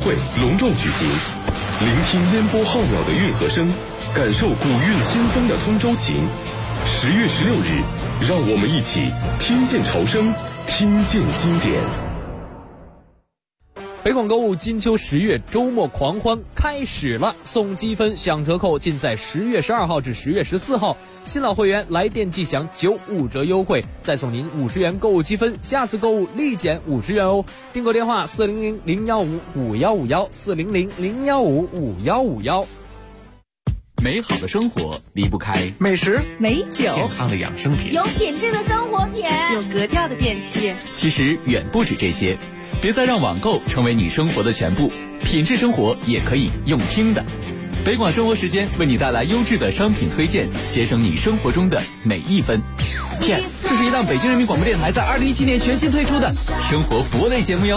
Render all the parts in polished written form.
会隆重举行，聆听烟波浩渺的运河声，感受古韵新风的通州情。10月16日，让我们一起听见潮声，听见经典。 北广购物金秋10月周末狂欢开始了，送积分享折扣尽在10月12号至10月14号。新老会员来电即享95折优惠，再送您50元购物积分，下次购物立减50元哦。订购电话400-015-5151，400-015-5151。 美好的生活离不开美食、 美酒、 健康的养生品， 有品质的生活品， 有格调的电器。 其实远不止这些，别再让网购成为你生活的全部，品质生活也可以用听的。北广生活时间为你带来优质的商品推荐，节省你生活中的每一分。Yes， 这是一档北京人民广播电台在2017年全新推出的生活服务类节目哟。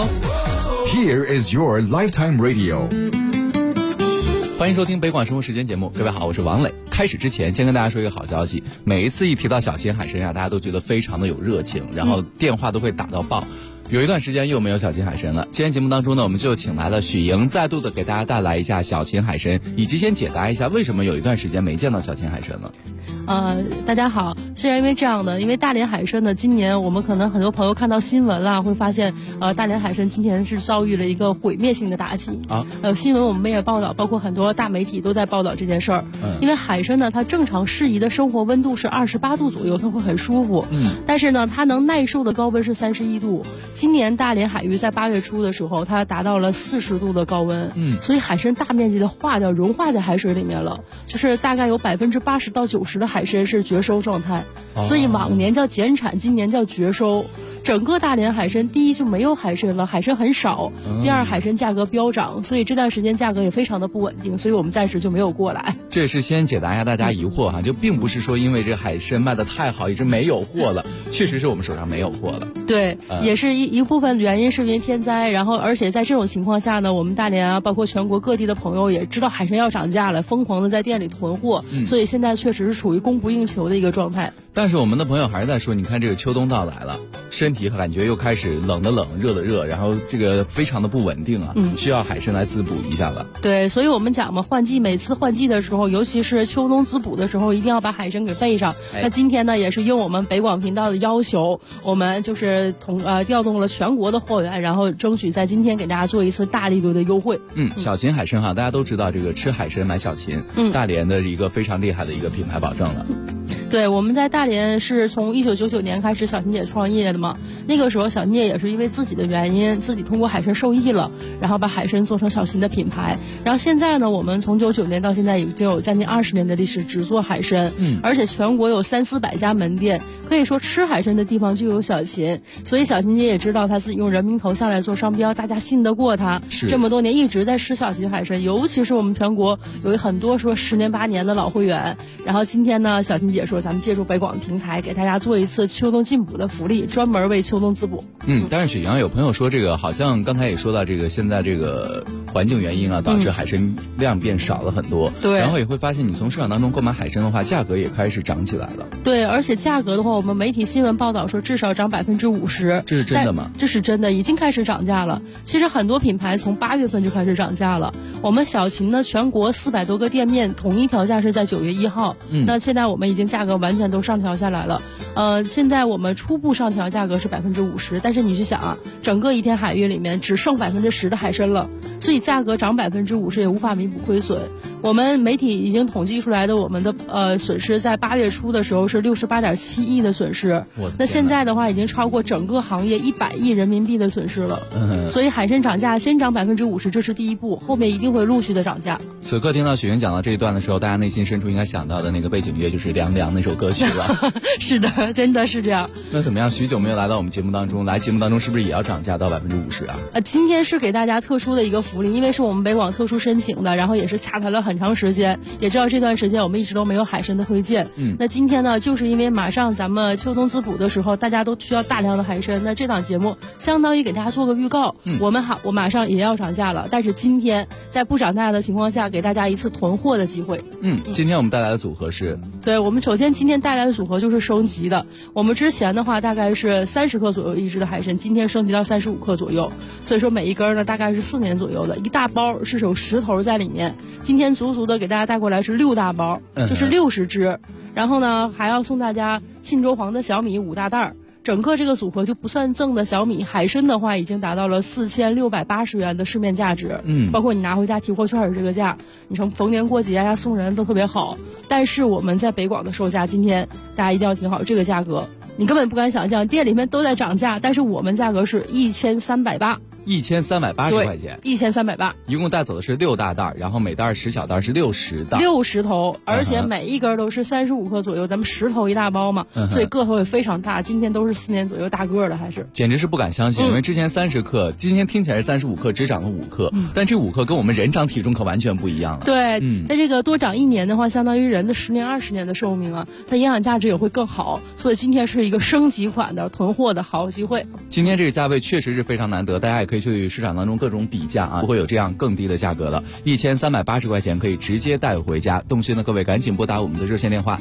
Here is your lifetime radio。 欢迎收听北广生活时间节目，各位好，我是王磊。开始之前先跟大家说一个好消息，每一次一提到小秦海参大家都觉得非常的有热情，然后电话都会打到爆。有一段时间又没有小秦海参了，今天节目当中呢，我们就请来了许莹，再度的给大家带来一下小秦海参，以及先解答一下为什么有一段时间没见到小秦海参了。 大家好，是因为这样的，因为大连海参呢，今年我们可能很多朋友看到新闻了，会发现大连海参今年是遭遇了一个毁灭性的打击啊。新闻我们也报道，包括很多大媒体都在报道这件事儿。因为海参呢，它正常适宜的生活温度是28度左右，它会很舒服。但是呢，它能耐受的高温是31度。今年大连海域在8月初的时候，它达到了40度的高温。所以海参大面积的融化在海水里面了，就是大概有80%到90%的海参是绝收状态。所以往年叫减产，今年叫绝收。整个大连海参，第一就没有海参了，海参很少；第二，海参价格飙涨，所以这段时间价格也非常的不稳定，所以我们暂时就没有过来。 这也是先解答一下大家疑惑哈，就并不是说因为这海参卖的太好，一直没有货了，确实是我们手上没有货了。 对，也是一部分原因是因为天灾，然后而且在这种情况下呢，我们大连啊，包括全国各地的朋友也知道海参要涨价了，疯狂的在店里囤货，所以现在确实是处于供不应求的一个状态。 但是我们的朋友还是在说，你看这个秋冬到来了，身体感觉又开始冷的冷，热的热，然后这个非常的不稳定啊，需要海参来滋补一下了。对， 所以我们讲嘛，每次换季的时候，尤其是秋冬滋补的时候，一定要把海参给备上。那今天呢，也是应我们北广频道的要求，我们就是调动了全国的货源，然后争取在今天给大家做一次大力度的优惠。 小秦海参哈，大家都知道这个吃海参买小秦，大连的一个非常厉害的一个品牌保证了。 对，我们在大连是从1999年开始小秦姐创业的嘛，那个时候小秦姐也是因为自己的原因，自己通过海参受益了，然后把海参做成小秦的品牌。然后现在呢，我们从99年到现在已经有将近20年的历史，只做海参，而且全国有300-400家门店，可以说吃海参的地方就有小秦。所以小秦姐也知道她自己用人名头下来做商标，大家信得过她，这么多年一直在吃小秦海参，尤其是我们全国有很多说10年8年的老会员。然后今天呢，小秦姐说咱们借助北广平台给大家做一次秋冬进补的福利，专门为秋冬滋补。 但是许阳有朋友说这个好像刚才也说到这个现在这个环境原因啊，导致海参量变少了很多。对，然后也会发现你从市场当中购买海参的话，价格也开始涨起来了。 对，而且价格的话，我们媒体新闻报道说至少涨50%。 这是真的吗？ 这是真的，已经开始涨价了。其实很多品牌从8月份就开始涨价了。我们小秦呢，全国400多个店面统一调价是在9月1号。那现在我们已经价格完全都上调下来了。现在我们初步上调价格是50%，但是你去想啊，整个一天海域里面只剩10%的海参了，所以价格涨50%也无法弥补亏损。我们媒体已经统计出来的我们的损失，在8月初的时候是68.7亿的损失，那现在的话已经超过整个行业100亿人民币的损失了。所以海参涨价先涨50%，这是第一步，后面一定会陆续的涨价。 此刻听到许云讲到这一段的时候，大家内心深处应该想到的那个背景乐就是《凉凉》那首歌曲了。 是的，真的是这样。 那怎么样？许久没有来到我们节目当中，来节目当中是不是也要涨价到50%啊？ 今天是给大家特殊的一个福利，因为是我们北广特殊申请的，然后也是洽谈了很很长时间，也知道这段时间我们一直都没有海参的推荐。那今天呢，就是因为马上咱们秋冬滋补的时候，大家都需要大量的海参，那这档节目相当于给大家做个预告。我马上也要涨价了，但是今天在不涨价的情况下，给大家一次囤货的机会。 今天我们带来的组合是， 对，我们首先今天带来的组合就是升级的。我们之前的话大概是30克左右一只的海参，今天升级到35克左右，所以说每一根呢大概是4年左右的，一大包是有10头在里面。今天足足的给大家带过来是6大包，就是60只。然后呢，还要送大家沁州黄的小米5大袋。整个这个组合就不算赠的小米海参的话，已经达到了4680元的市面价值。包括你拿回家提货券是这个价，你从逢年过节呀送人都特别好。但是我们在北广的售价，今天大家一定要听好这个价格，你根本不敢想象，店里面都在涨价，但是我们价格是1380。 1380块钱 ，1380， 一共带走的是6大袋，然后每袋10小袋是60袋 ，60头，而且每一根都是35克左右，咱们10头一大包嘛，所以个头也非常大。今天都是4年左右大个的，还是简直是不敢相信，因为之前30克，今天听起来是35克，只长了5克，但这5克跟我们人长体重可完全不一样了。 对，那这个多长1年的话，相当于人的10年20年的寿命啊，它营养价值也会更好，所以今天是一个升级款的囤货的好机会。 今天这个价位确实是非常难得，大家也可以去市场当中各种比价啊，不会有这样更低的价格了，1380块钱可以直接带回家。动心的各位赶紧拨打我们的热线电话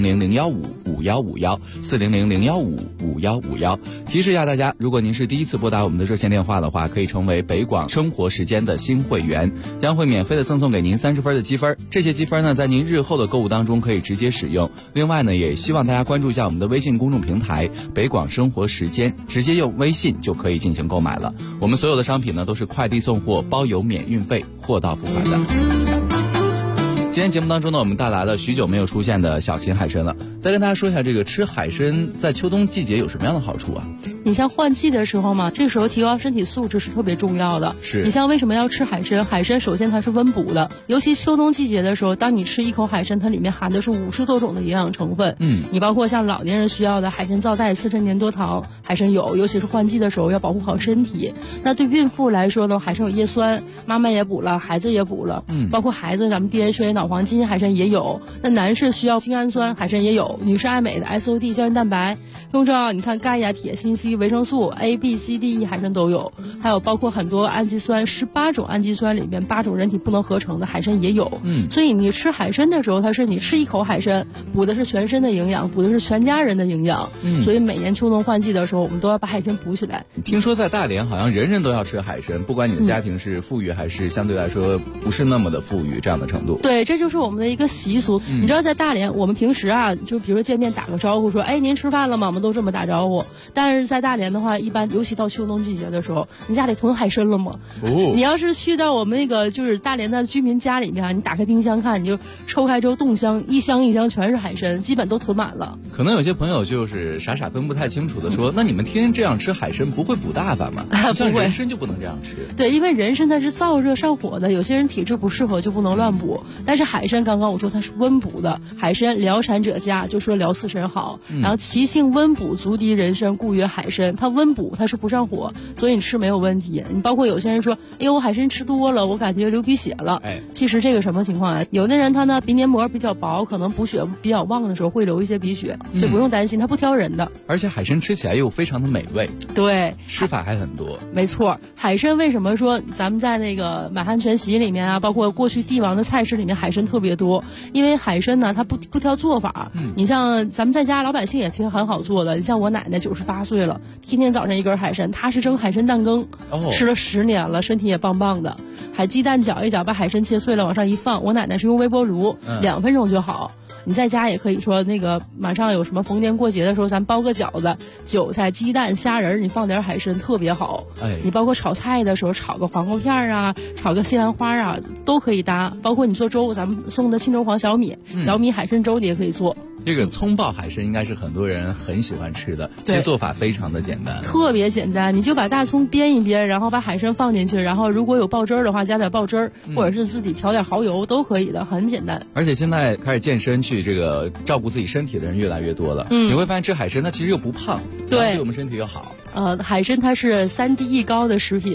400-015-5151，400-015-5151。提示一下大家，如果您是第一次拨打我们的热线电话的话，可以成为北广生活时间的新会员，将会免费的赠送给您30分的积分。这些积分呢，在您日后的购物当中可以直接使用。另外呢，也希望大家关注一下我们的微信公众平台北广生活时间，直接用微信就可以进行购买了。我们所有的商品呢都是快递送货，包邮免运费，货到付款的。今天节目当中呢，我们带来了许久没有出现的小秦海参了。再跟大家说一下，这个吃海参在秋冬季节有什么样的好处啊？ 你像换季的时候嘛，这个时候提高身体素质是特别重要的。 是你像为什么要吃海参？海参首先它是温补的，尤其秋冬季节的时候，当你吃一口海参，它里面含的是50多种的营养成分。你包括像老年人需要的海参皂苷、刺身粘多糖，海参有，尤其是换季的时候要保护好身体。那对孕妇来说呢，海参有叶酸，妈妈也补了，孩子也补了。包括孩子咱们 DHA 脑黄金海参也有。那男士需要精氨酸，海参也有。女士爱美的 SOD 胶原蛋白，更重要，你看钙呀、铁、锌、硒、维生素 A、B、C、D、E 海参都有，还有包括很多氨基酸，18种氨基酸里面8种人体不能合成的海参也有。所以你吃海参的时候，它是你吃一口海参，补的是全身的营养，补的是全家人的营养。所以每年秋冬换季的时候，我们都要把海参补起来。 听说在大连好像人人都要吃海参，不管你的家庭是富裕还是相对来说不是那么的富裕这样的程度。 对，这就是我们的一个习俗。你知道在大连，我们平时啊，就比如说见面打个招呼说，哎，您吃饭了吗？我们都这么打招呼。但是在大连的话，一般尤其到秋冬季节的时候，你家里囤海参了吗？你要是去到我们那个就是大连的居民家里面，你打开冰箱看，你就抽开之后冻箱，一箱一箱全是海参，基本都囤满了。 可能有些朋友就是傻傻分不太清楚的说，那你们天天这样吃海参不会补大发吗？像人参就不能这样吃。 对，因为人参它是燥热上火的，有些人体质不适合就不能乱补。但是海参刚刚我说它是温补的，海参疗产者佳，就说疗刺参好。然后其性温补，足敌人参，故曰海参。它温补，它是不上火，所以你吃没有问题。你包括有些人说，哎呦，我海参吃多了，我感觉流鼻血了。其实这个什么情况啊？有的人他呢鼻黏膜比较薄，可能补血比较旺的时候会流一些鼻血，所以不用担心，它不挑人的。 而且海参吃起来又非常的美味。 对， 吃法还很多。 没错，海参为什么说咱们在那个满汉全席里面啊，包括过去帝王的菜式里面海参特别多？因为海参呢，它不挑做法。你像咱们在家老百姓也其实很好做的。你像我奶奶98岁了，天天早上一根海参，她是蒸海参蛋羹，吃了10年了，身体也棒棒的。还鸡蛋搅一搅，把海参切碎了往上一放。我奶奶是用微波炉，2分钟就好。你在家也可以说那个马上有什么逢年过节的时候，咱包个饺子，韭菜、鸡蛋、虾仁，你放点海参特别好。你包括炒菜的时候，炒个黄瓜片啊，炒个西兰花啊，都可以搭。包括你做粥，咱们送的沁州黄小米，小米海参粥你也可以做。 这个葱爆海参应该是很多人很喜欢吃的，其实做法非常的简单， 特别简单。你就把大葱煸一煸，然后把海参放进去，然后如果有爆汁儿的话，加点爆汁儿，或者是自己调点蚝油都可以的，很简单。 而且现在开始健身去这个照顾自己身体的人越来越多了，你会发现吃海参它其实又不胖，对我们身体又好。 海参它是3D 高的食品。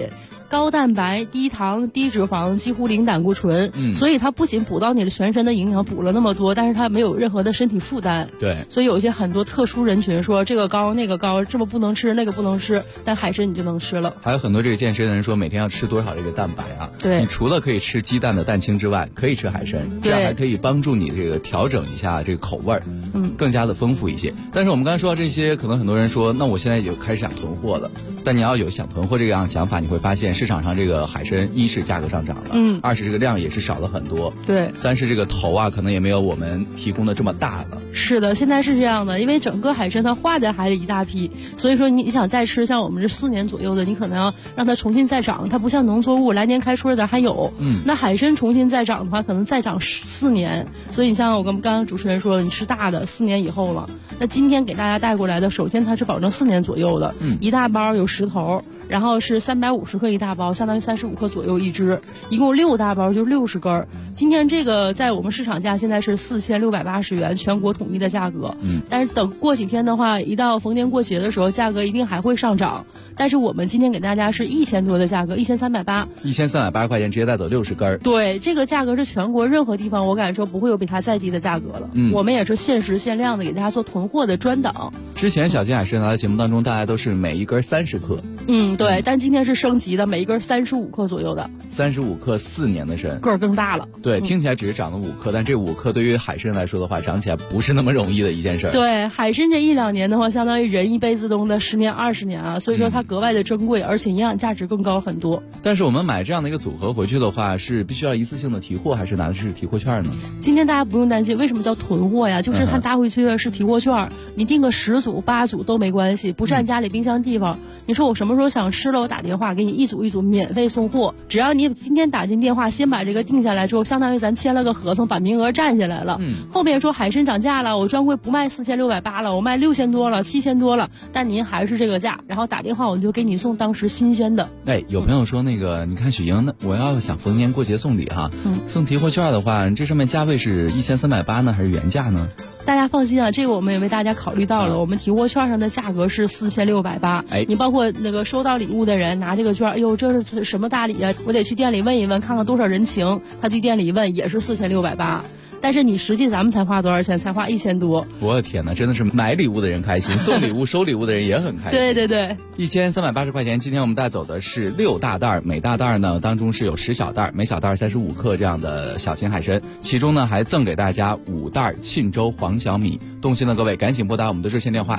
高蛋白、低糖、低脂肪，几乎零胆固醇。所以它不仅补到你的全身的营养，补了那么多，但是它没有任何的身体负担。 对， 所以有一些很多特殊人群说这个高那个高，这么不能吃那个不能吃，但海参你就能吃了。 还有很多这个健身的人说每天要吃多少这个蛋白啊？ 对， 你除了可以吃鸡蛋的蛋清之外，可以吃海参，这样还可以帮助你这个调整一下这个口味儿，更加的丰富一些。但是我们刚才说到这些，可能很多人说，那我现在就开始想囤货了。但你要有想囤货这样想法，你会发现市场上这个海参，一是价格上涨了，二是这个量也是少了很多， 对， 三是这个头啊可能也没有我们提供的这么大了。 是的，现在是这样的，因为整个海参它化在海里一大批，所以说你想再吃，像我们这4年左右的，你可能要让它重新再长，它不像农作物来年开春咱还有，那海参重新再长的话，可能再长4年，所以你像我跟刚刚主持人说，你吃大的4年以后了。那今天给大家带过来的，首先它是保证4年左右的，一大包有10头。然后是350克一大包，相当于35克左右一只，一共6大包就60根。今天这个在我们市场价现在是4680元，全国统一的价格。但是等过几天的话，一到逢年过节的时候，价格一定还会上涨。但是我们今天给大家是1000多的价格，1380，1380 块钱直接带走60根。 对，这个价格是全国任何地方我敢说不会有比它再低的价格了。我们也是限时限量的给大家做囤货的专档。 之前小金海参来的节目当中，大家都是每一根30克。 对，但今天是升级的，每一根35克左右的 ，35克4年的参， 个儿更大了。 对，听起来只是长了5克，但这5克对于海参来说的话，长起来不是那么容易的一件事。 对，海参这1-2年的话，相当于人一辈子中的10年20年啊，所以说它格外的珍贵，而且营养价值更高很多。 但是我们买这样的一个组合回去的话，是必须要一次性的提货，还是拿的是提货券呢？ 今天大家不用担心，为什么叫囤货呀？就是它搭回去的是提货券，你订个10组8组都没关系，不占家里冰箱地方。你说我什么时候想吃了，我打电话给你一组一组免费送货，只要你今天打进电话，先把这个定下来之后，相当于咱签了个合同，把名额占下来了。后面说海参涨价了，我专柜不卖4680了，我卖6000多了，7000多了，但您还是这个价，然后打电话我就给你送当时新鲜的。 有朋友说那个，你看许莹，那我要想逢年过节送礼哈，送提货券的话，这上面价位是1380呢，还是原价呢？ 大家放心啊，这个我们也为大家考虑到了。我们提货券上的价格是4680。你包括那个收到礼物的人拿这个券，哎呦，这是什么大礼啊？我得去店里问一问，看看多少人情。他去店里一问，也是4680。但是你实际咱们才花多少钱？才花1000多。 我的天哪，真的是买礼物的人开心，送礼物收礼物的人也很开心。 对对对 ，1380块钱。今天我们带走的是6大袋，每大袋呢当中是有10小袋，每小袋35克这样的小型海参，其中呢还赠给大家5袋沁州黄小米。动心的各位赶紧拨打我们的热线电话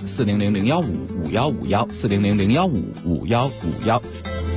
400-015-5151，400-015-5151。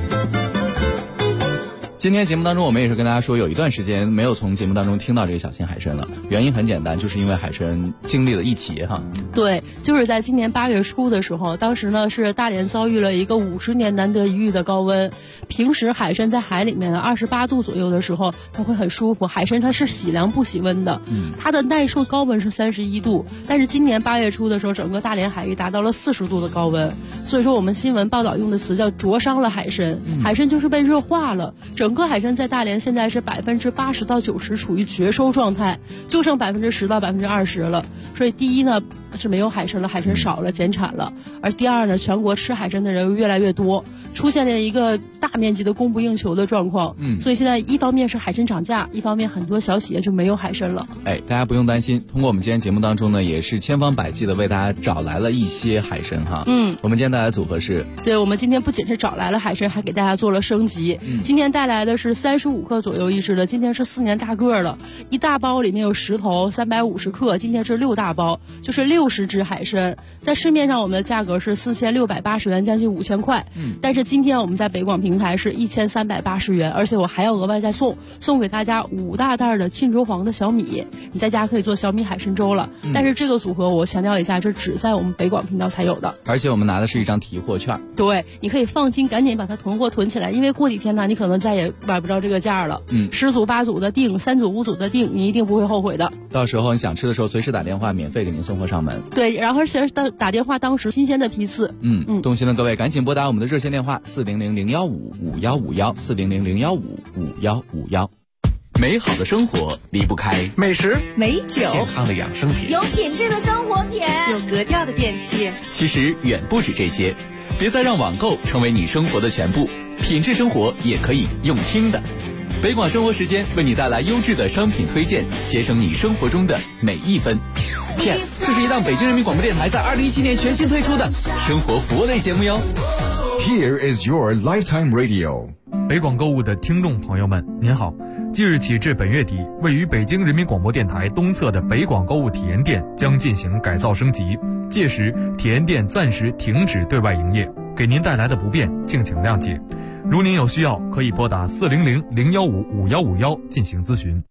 今天节目当中，我们也是跟大家说，有一段时间没有从节目当中听到这个小型海参了。原因很简单，就是因为海参经历了一劫哈。 对，就是在今年8月初的时候，当时呢是大连遭遇了一个50年难得一遇的高温。平时海参在海里面28度左右的时候，它会很舒服。海参它是喜凉不喜温的，它的耐受高温是31度。但是今年8月初的时候，整个大连海域达到了40度的高温，所以说我们新闻报道用的词叫灼伤了海参。海参就是被热化了。整个海参在大连现在是80%到90%处于绝收状态，就剩10%到20%了。所以第一呢是没有海参了，海参少了，减产了。而第二呢，全国吃海参的人越来越多，出现了一个大面积的供不应求的状况。所以现在一方面是海参涨价，一方面很多小企业就没有海参了。 大家不用担心，通过我们今天节目当中呢，也是千方百计的为大家找来了一些海参哈。我们今天带来的组合是， 对，我们今天不仅是找来了海参，还给大家做了升级。今天带来的是35克左右一只的，今天是4年大个了，一大包里面有10头，350克，今天是6大包，就是60只海参。在市面上我们的价格是4680元，将近5000块。但是今天我们在北广平台是1380元，而且我还要额外再送给大家5大袋的沁州黄的小米，你在家可以做小米海参粥了。但是这个组合我强调一下，这只在我们北广频道才有的， 而且我们拿的是一张提货券。 对，你可以放心，赶紧把它囤货囤起来，因为过几天呢，你可能再也买不着这个价了。10组8组的订，3组5组的订，你一定不会后悔的。 到时候你想吃的时候，随时打电话，免费给您送货上门。 对，然后而且打电话当时新鲜的批次。 动心的各位赶紧拨打我们的热线电话400-015-5151，400-015-5151。 美好的生活离不开美食、 美酒、 健康的养生品、 有品质的生活品、有格调的电器。 其实远不止这些，别再让网购成为你生活的全部，品质生活也可以用听的。北广生活时间为你带来优质的商品推荐，节省你生活中的每一分。Yes， 这是一档北京人民广播电台在2017年全新推出的生活服务类节目哟。 Here is your lifetime radio。 北广购物的听众朋友们，您好。即日起至本月底，位于北京人民广播电台东侧的北广购物体验店将进行改造升级，届时体验店暂时停止对外营业，给您带来的不便敬请谅解。如您有需要，可以拨打400-015-5151进行咨询。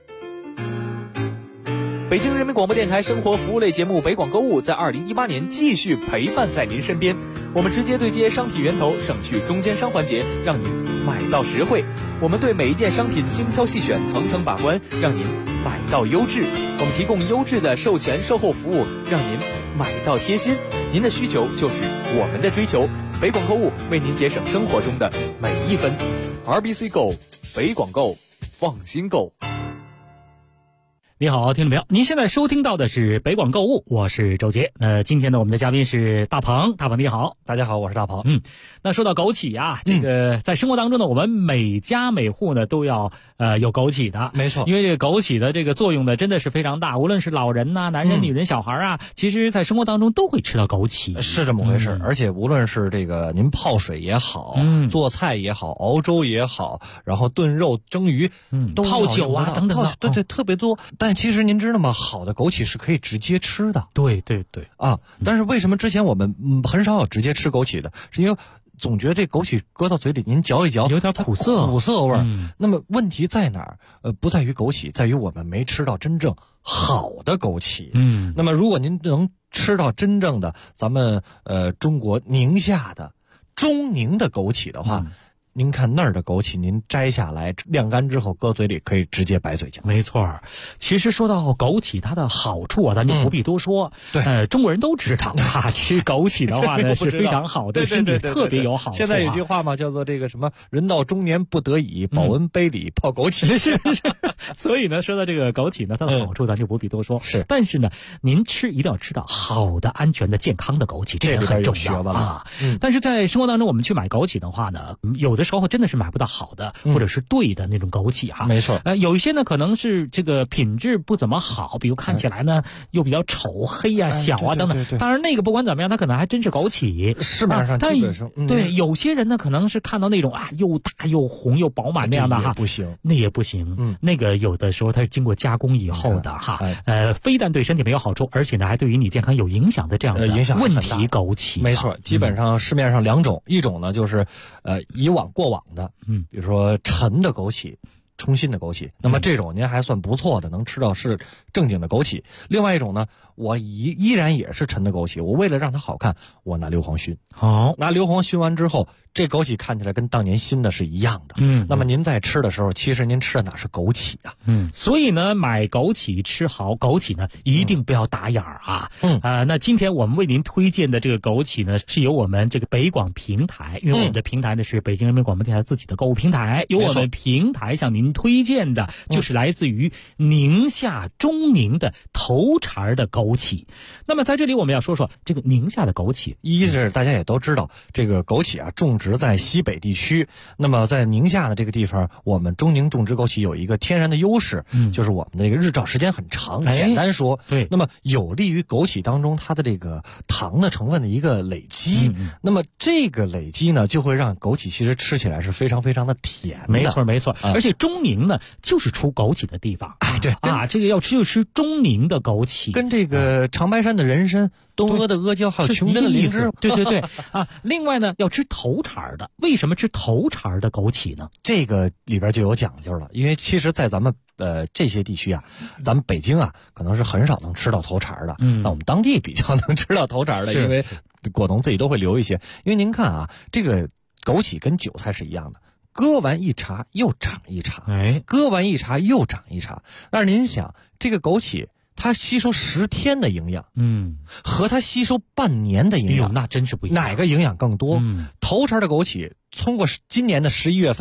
北京人民广播电台生活服务类节目北广购物在2018年继续陪伴在您身边，我们直接对接商品源头，省去中间商环节，让您买到实惠。我们对每一件商品精挑细选，层层把关，让您买到优质。我们提供优质的售前售后服务，让您买到贴心。您的需求就是我们的追求，北广购物为您节省生活中的每一分。RBC Go， 北广购，放心购。 你好，听众朋友，您现在收听到的是北广购物，我是周杰。今天呢，我们的嘉宾是大鹏，大鹏你好。 大家好，我是大鹏。 那说到枸杞啊，这个在生活当中呢，我们每家每户呢都要有枸杞的， 没错。 因为这个枸杞的这个作用呢，真的是非常大，无论是老人呐、男人、女人、小孩啊，其实在生活当中都会吃到枸杞， 是这么回事。而且无论是这个您泡水也好，做菜也好，熬粥也好，然后炖肉、蒸鱼， 泡酒啊等等的， 对，特别多。但其实您知道吗？好的枸杞是可以直接吃的。 对啊，但是为什么之前我们很少有直接吃枸杞的？是因为总觉得这枸杞搁到嘴里，您嚼一嚼， 有点苦涩味儿。那么问题在哪儿？不在于枸杞，在于我们没吃到真正好的枸杞。那么如果您能吃到真正的咱们中国宁夏的中宁的枸杞的话，您看那儿的枸杞，您摘下来晾干之后搁嘴里可以直接白嘴嚼。 没错，其实说到枸杞它的好处啊，咱就不必多说。 对， 中国人都知道啊，吃枸杞的话呢是非常好，对身体特别有好处。 现在有句话嘛，叫做这个什么“人到中年不得已，保温杯里泡枸杞”。 是。所以呢，说到这个枸杞呢，它的好处咱就不必多说。 是， 但是呢，您一定要吃到好的、安全的、健康的枸杞，这个很重要啊。但是在生活当中，我们去买枸杞的话呢，有的时候真的是买不到好的，或者是对的那种枸杞哈。 没错。 有一些呢可能是这个品质不怎么好，比如看起来呢又比较丑、黑啊、小啊等等。当然那个不管怎么样，它可能还真是枸杞。 市面上基本上对，有些人呢可能是看到那种又大又红又饱满那样的哈，那也不行。那个有的时候它是经过加工以后的哈，非但对身体没有好处，而且呢还对于你健康有影响的这样的问题枸杞。 没错，基本上市面上两种，一种呢就是过往的，比如说陈的枸杞、冲新的枸杞，那么这种您还算不错的，能吃到是正经的枸杞。另外一种呢，我依然也是陈的枸杞，我为了让它好看，我拿硫磺熏。拿硫磺熏完之后，这枸杞看起来跟当年新的是一样的。那么您在吃的时候，其实您吃的哪是枸杞啊？ 所以呢，买枸杞吃好枸杞呢，一定不要打眼儿啊。那今天我们为您推荐的这个枸杞呢，是由我们这个北广平台，因为我们的平台呢是北京人民广播电台自己的购物平台，由我们平台向您推荐的就是来自于宁夏中宁的头茬的枸杞。那么在这里我们要说说这个宁夏的枸杞， 一是大家也都知道，这个枸杞啊种植在西北地区，那么在宁夏的这个地方，我们中宁种植枸杞有一个天然的优势，就是我们的这个日照时间很长。简单说， 对， 那么有利于枸杞当中它的这个糖的成分的一个累积。那么这个累积呢，就会让枸杞其实吃起来是非常非常的甜的。 没错。而且中宁呢，就是出枸杞的地方。 对啊，这个要吃就吃中宁的枸杞， 跟这个长白山的人参、东阿的阿胶还有琼珍的灵芝。 对啊。另外呢，要吃头茬的。为什么吃头茬的枸杞呢？ 这个里边就有讲究了，因为其实在咱们这些地区啊，咱们北京啊可能是很少能吃到头茬的。那我们当地比较能吃到头茬的，因为果农自己都会留一些。因为您看啊，这个枸杞跟韭菜是一样的，割完一茬又长一茬，割完一茬又长一茬。但是您想，这个枸杞它吸收10天的营养，和它吸收半年的营养， 那真是不一样。 哪个营养更多？头茬的枸杞通过今年的11月份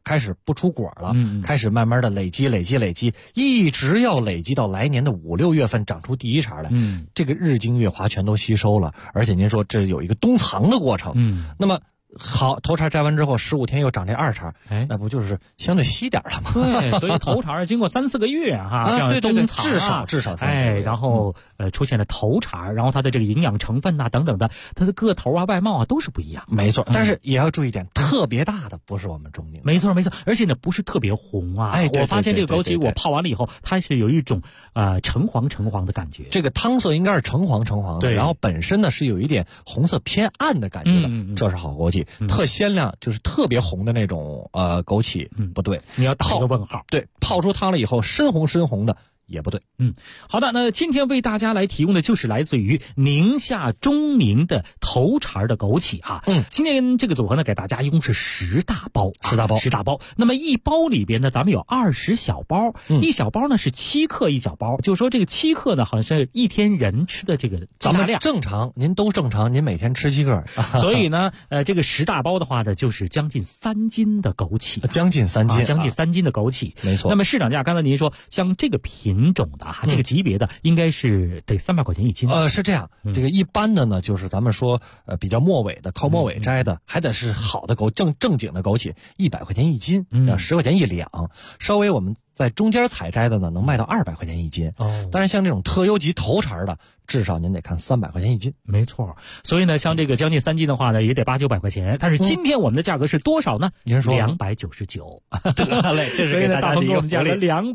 开始不出果了，开始慢慢的累积，一直要累积到来年的5、6月份长出第一茬来。这个日精月华全都吸收了，而且您说这有一个冬藏的过程。那么好，头茬摘完之后15天又长这2茬，那不就是相对稀点了吗？ 对，所以头茬经过3、4个月哈，像冬藏至少3、4个月， 然后出现了头茬，然后它的这个营养成分等等的，它的个头啊、外貌啊都是不一样。 没错，但是也要注意点，特别大的不是我们中宁。 没错，而且呢不是特别红啊。我发现这个枸杞我泡完了以后，它是有一种橙黄的感觉。 这个汤色应该是橙黄的，然后本身呢是有一点红色偏暗的感觉的，这是好枸杞。特鲜亮就是特别红的那种枸杞，不对， 你要打一个问号。 对，泡出汤了以后深红的也不对。 好的，那今天为大家来提供的就是来自于宁夏中宁的头茬的枸杞啊。今天这个组合呢，给大家一共是10大包。那么一包里边呢，咱们有20小包，一小包呢是7克一小包，就是说这个7克呢，好像是一天人吃的这个咱们正常，您都正常，您每天吃7克， 所以呢，这个10大包的话呢，就是将近3斤的枸杞， 将近3 斤的枸杞， 没错。 那么市场价，刚才您说像这个品种的这个级别的，应该是得300块钱一斤。 是这样，这个一般的呢，就是咱们说比较末尾的，靠末尾摘的，还得是好的正经的枸杞，100块钱一斤，10块钱一两。稍微我们在中间采摘的呢，能卖到200块钱一斤。当然像这种特优级头茬的，至少您得看300块钱一斤。 没错，所以呢，像这个将近3斤的话呢，也得800、900块钱。但是今天我们的价格是多少呢？ 您说 299。 得嘞，这是给大家的一个价格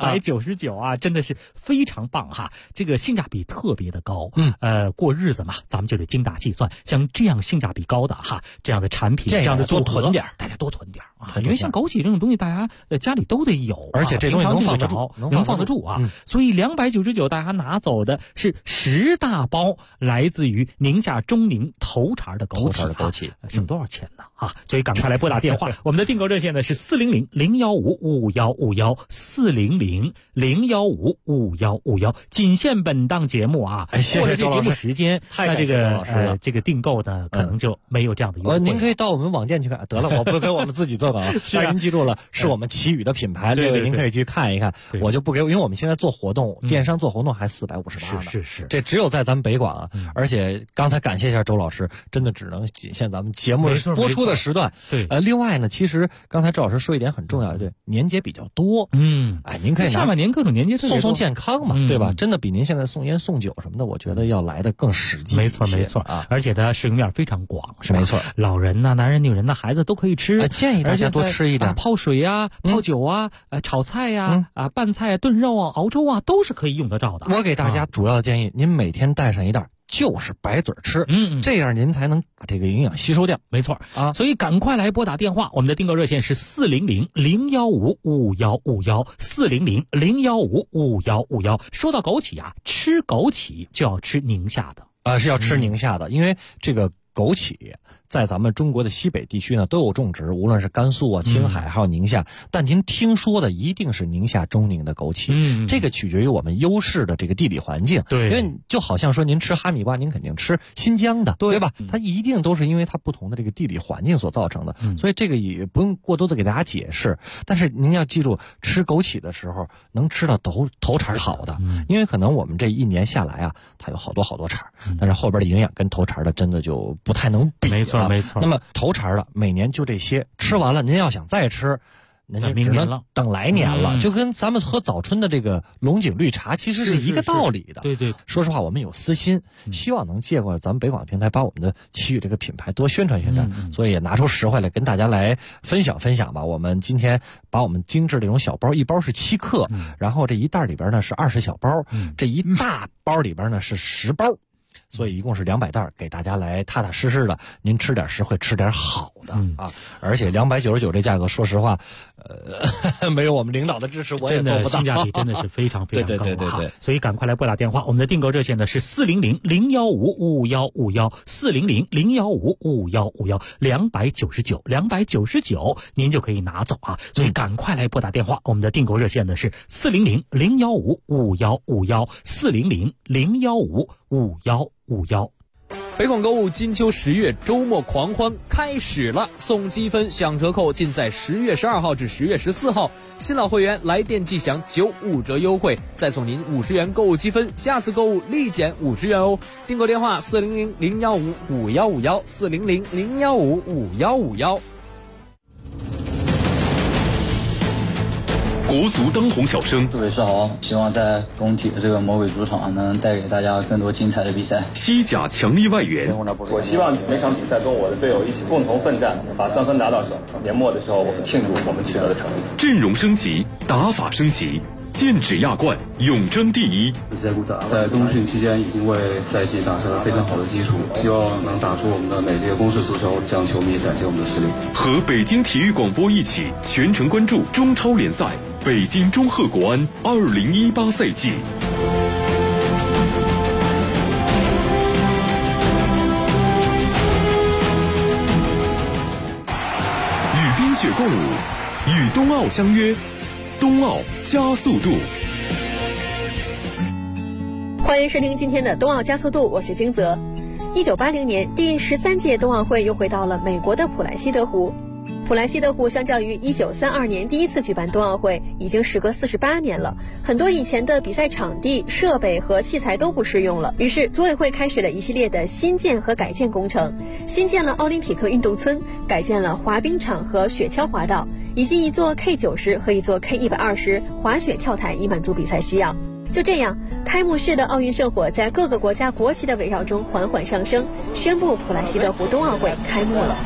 299啊，真的是非常棒哈，这个性价比特别的高。过日子嘛，咱们就得精打细算，像这样性价比高的这样的产品，这样的组合，大家多囤点啊，因为像枸杞这种东西，大家家里都得有， 而且这东西能放得住啊。所以299，大家拿走的是10大包来自于宁夏中宁头茬的枸杞，省多少钱呢啊？所以赶快来拨打电话，我们的订购热线呢是400-015-5151，400-015-5151，仅限本档节目啊。过了这节目时间，那这个订购呢可能就没有这样的优惠。 您可以到我们网店去看，得了，我不给我们自己做广告。但是您记住了，是我们奇宇的品牌，对，您可以去看一看。我就不给，因为我们现在做活动，电商做活动还458呢。 是， 这只有在咱们北广啊。而且刚才感谢一下周老师，真的只能仅限咱们节目播出的时段。 对， 另外呢，其实刚才周老师说一点很重要的，对，年节比较多。您可以下半年各种年节送健康嘛，对吧？真的比您现在送烟送酒什么的，我觉得要来的更实际。 没错啊，而且它适用面非常广，是吧？ 没错， 老人呐、男人、女人呐、孩子都可以吃。 建议大家多吃一点， 泡水啊、泡酒啊、炒菜呀、拌菜、炖肉啊、熬粥啊，都是可以用得着的。 我给大家主要建议，您每天带上一袋，就是白嘴吃，这样您才能把这个营养吸收掉。 没错啊，所以赶快来拨打电话，我们的订购热线是400-015-5151，400-015-5151。说到枸杞啊，吃枸杞就要吃宁夏的。 是要吃宁夏的，因为这个枸杞在咱们中国的西北地区呢都有种植，无论是甘肃啊、青海还有宁夏，但您听说的一定是宁夏中宁的枸杞。这个取决于我们优势的这个地理环境。 对， 因为就好像说您吃哈密瓜，您肯定吃新疆的，对吧？它一定都是因为它不同的这个地理环境所造成的。所以这个也不用过多的给大家解释。但是您要记住，吃枸杞的时候能吃到头茬好的，因为可能我们这一年下来啊，它有好多茬，但是后边的营养跟头茬的真的就不太能比。 没错。 那么头茬的每年就这些，吃完了您要想再吃，您就只能等来年了。就跟咱们喝早春的这个龙井绿茶其实是一个道理的。 对， 说实话，我们有私心，希望能借过咱们北广平台，把我们的奇宇这个品牌多宣传宣传。所以也拿出实惠来跟大家来分享吧。我们今天把我们精致这种小包，一包是7克，然后这一袋里边呢是20小包，这一大包里边呢是10包。所以一共是200袋，给大家来踏踏实实的，您吃点实惠，吃点好的啊！而且299这价格，说实话，没有我们领导的支持，我也做不到。 性价比真的是非常非常高。 对。 所以赶快来拨打电话，我们的订购热线呢是400-015-5151，400-015-5151，299，您就可以拿走啊！所以赶快来拨打电话，我们的订购热线呢是400-015-5151，400-015-5151。 北广购物金秋10月周末狂欢开始了，送积分享折扣尽在10月12号至10月14号，新老会员来电即享95折优惠，再送您50元购物积分，下次购物立减50元哦。订购电话400-015-5151，400-015-5151。 国足当红小生， 杜伟世豪，希望在工体的这个魔鬼主场能带给大家更多精彩的比赛。 西甲强力外援， 我希望每场比赛跟我的队友一起共同奋战，把3分拿到手。年末的时候，我们庆祝我们取得的成绩。 阵容升级，打法升级，剑指亚冠，永争第一。 在冬训期间已经为赛季打下了非常好的基础，希望能打出我们的美丽的攻势足球，向球迷展现我们的实力。 和北京体育广播一起全程关注中超联赛北京中赫国安2018赛季。与冰雪共舞，与冬奥相约，冬奥加速度。 欢迎收听今天的冬奥加速度，我是金泽。1980年第13届冬奥会又回到了美国的普莱希德湖。普莱希德湖相较于1932年第一次举办冬奥会，已经时隔48年了，很多以前的比赛场地、设备和器材都不适用了。于是组委会开始了一系列的新建和改建工程，新建了奥林匹克运动村，改建了滑冰场和雪橇滑道，以及一座 K90 和一座 K120 滑雪跳台，以满足比赛需要。就这样，开幕式的奥运圣火在各个国家国旗的围绕中缓缓上升，宣布普莱希德湖冬奥会开幕了。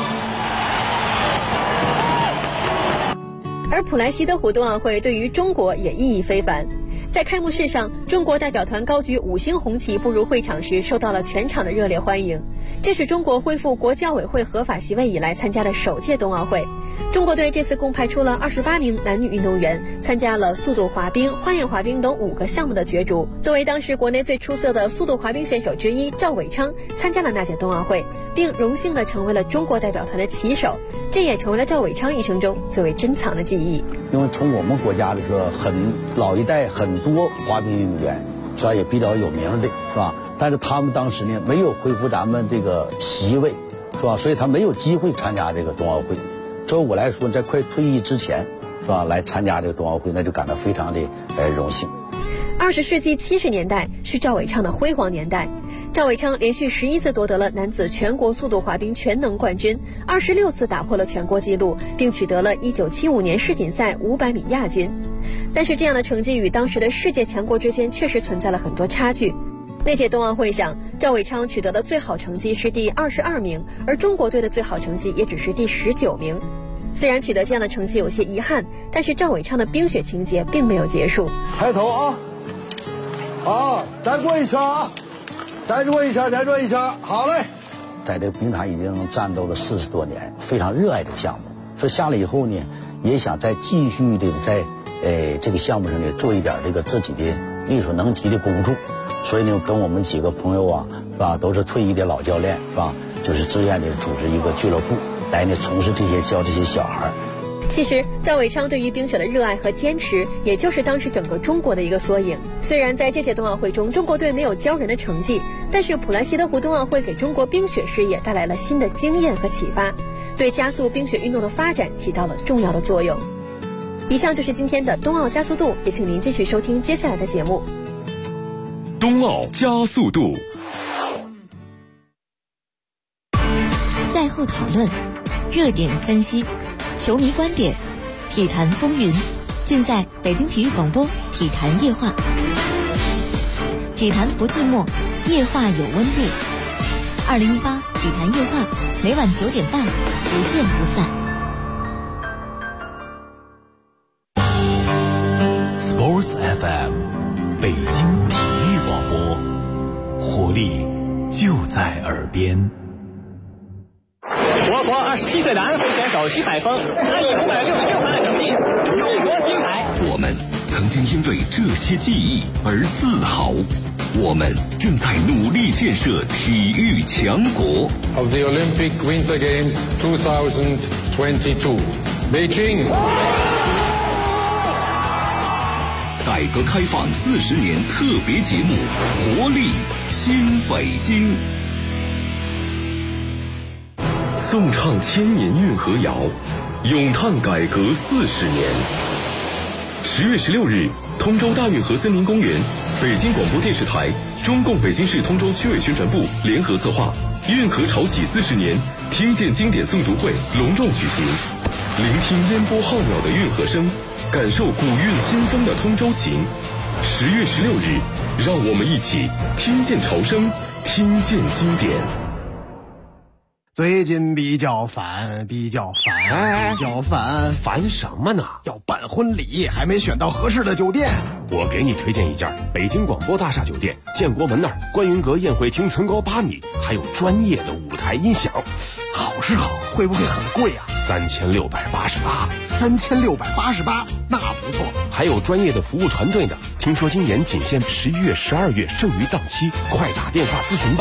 而普莱希德湖冬奥会对于中国也意义非凡。在开幕式上，中国代表团高举5星红旗步入会场时，受到了全场的热烈欢迎。这是中国恢复国际奥委会合法席位以来参加的首届冬奥会。中国队这次共派出了28名男女运动员，参加了速度滑冰、花样滑冰等5个项目的角逐。作为当时国内最出色的速度滑冰选手之一，赵伟昌参加了那届冬奥会，并荣幸地成为了中国代表团的旗手。这也成为了赵伟昌一生中最为珍藏的记忆。 因为从我们国家的这个老一代很多滑冰运动员，是吧，也比较有名的，是吧？但是他们当时呢没有恢复咱们这个席位，是吧？所以他没有机会参加这个冬奥会。作为我来说，在快退役之前，是吧，来参加这个冬奥会，那就感到非常的荣幸。 20世纪70年代是赵伟昌的辉煌年代，赵伟昌连续11次夺得了男子全国速度滑冰全能冠军，26次打破了全国纪录，并取得了1975年世锦赛500米亚军。但是这样的成绩与当时的世界强国之间确实存在了很多差距。那届冬奥会上，赵伟昌取得的最好成绩是第22名，而中国队的最好成绩也只是第19名。虽然取得这样的成绩有些遗憾，但是赵伟昌的冰雪情节并没有结束。 抬头啊！再过一圈啊！再过一圈，好嘞！在这个冰场已经战斗了40多年，非常热爱这个项目。说下来以后呢，也想再继续的在这个项目上呢做一点这个自己的力所能及的工作。所以呢，跟我们几个朋友啊，是吧，都是退役的老教练，是吧，就是自愿的组织一个俱乐部来呢从事教这些小孩。 其实赵伟昌对于冰雪的热爱和坚持，也就是当时整个中国的一个缩影。虽然在这届冬奥会中中国队没有骄人的成绩，但是普莱希德湖冬奥会给中国冰雪事业带来了新的经验和启发，对加速冰雪运动的发展起到了重要的作用。以上就是今天的冬奥加速度，也请您继续收听接下来的节目。 冬奥加速度， 赛后讨论，热点分析，球迷观点，体坛风云，尽在北京体育广播体坛夜话。体坛不寂寞，夜话有温度。2018体坛夜话，每晚9点半，不见不散。 Sports FM， 北京体育广播，活力就在耳边。 我国27岁的安徽选手徐海峰，他以566分的成绩勇夺金牌。 我们曾经因为这些记忆而自豪，我们正在努力建设体育强国。 Of the Olympic Winter Games 2022, Beijing。 改革开放40年特别节目《活力新北京》。 颂唱千年运河谣，咏叹改革40年。10月16日，通州大运河森林公园，北京广播电视台、中共北京市通州区委宣传部联合策划运河潮起40年听见经典诵读会隆重举行，聆听烟波浩渺的运河声，感受古韵新风的通州情。10月16日，让我们一起听见潮声，听见经典。 最近比较烦， 烦什么呢？ 要办婚礼，还没选到合适的酒店。 我给你推荐一家北京广播大厦酒店，建国门那儿观云阁宴会厅层高8米，还有专业的舞台音响。 好是好，会不会很贵啊 ？3688， 那不错。 还有专业的服务团队呢。听说今年仅限11月、12月剩余档期，快打电话咨询吧。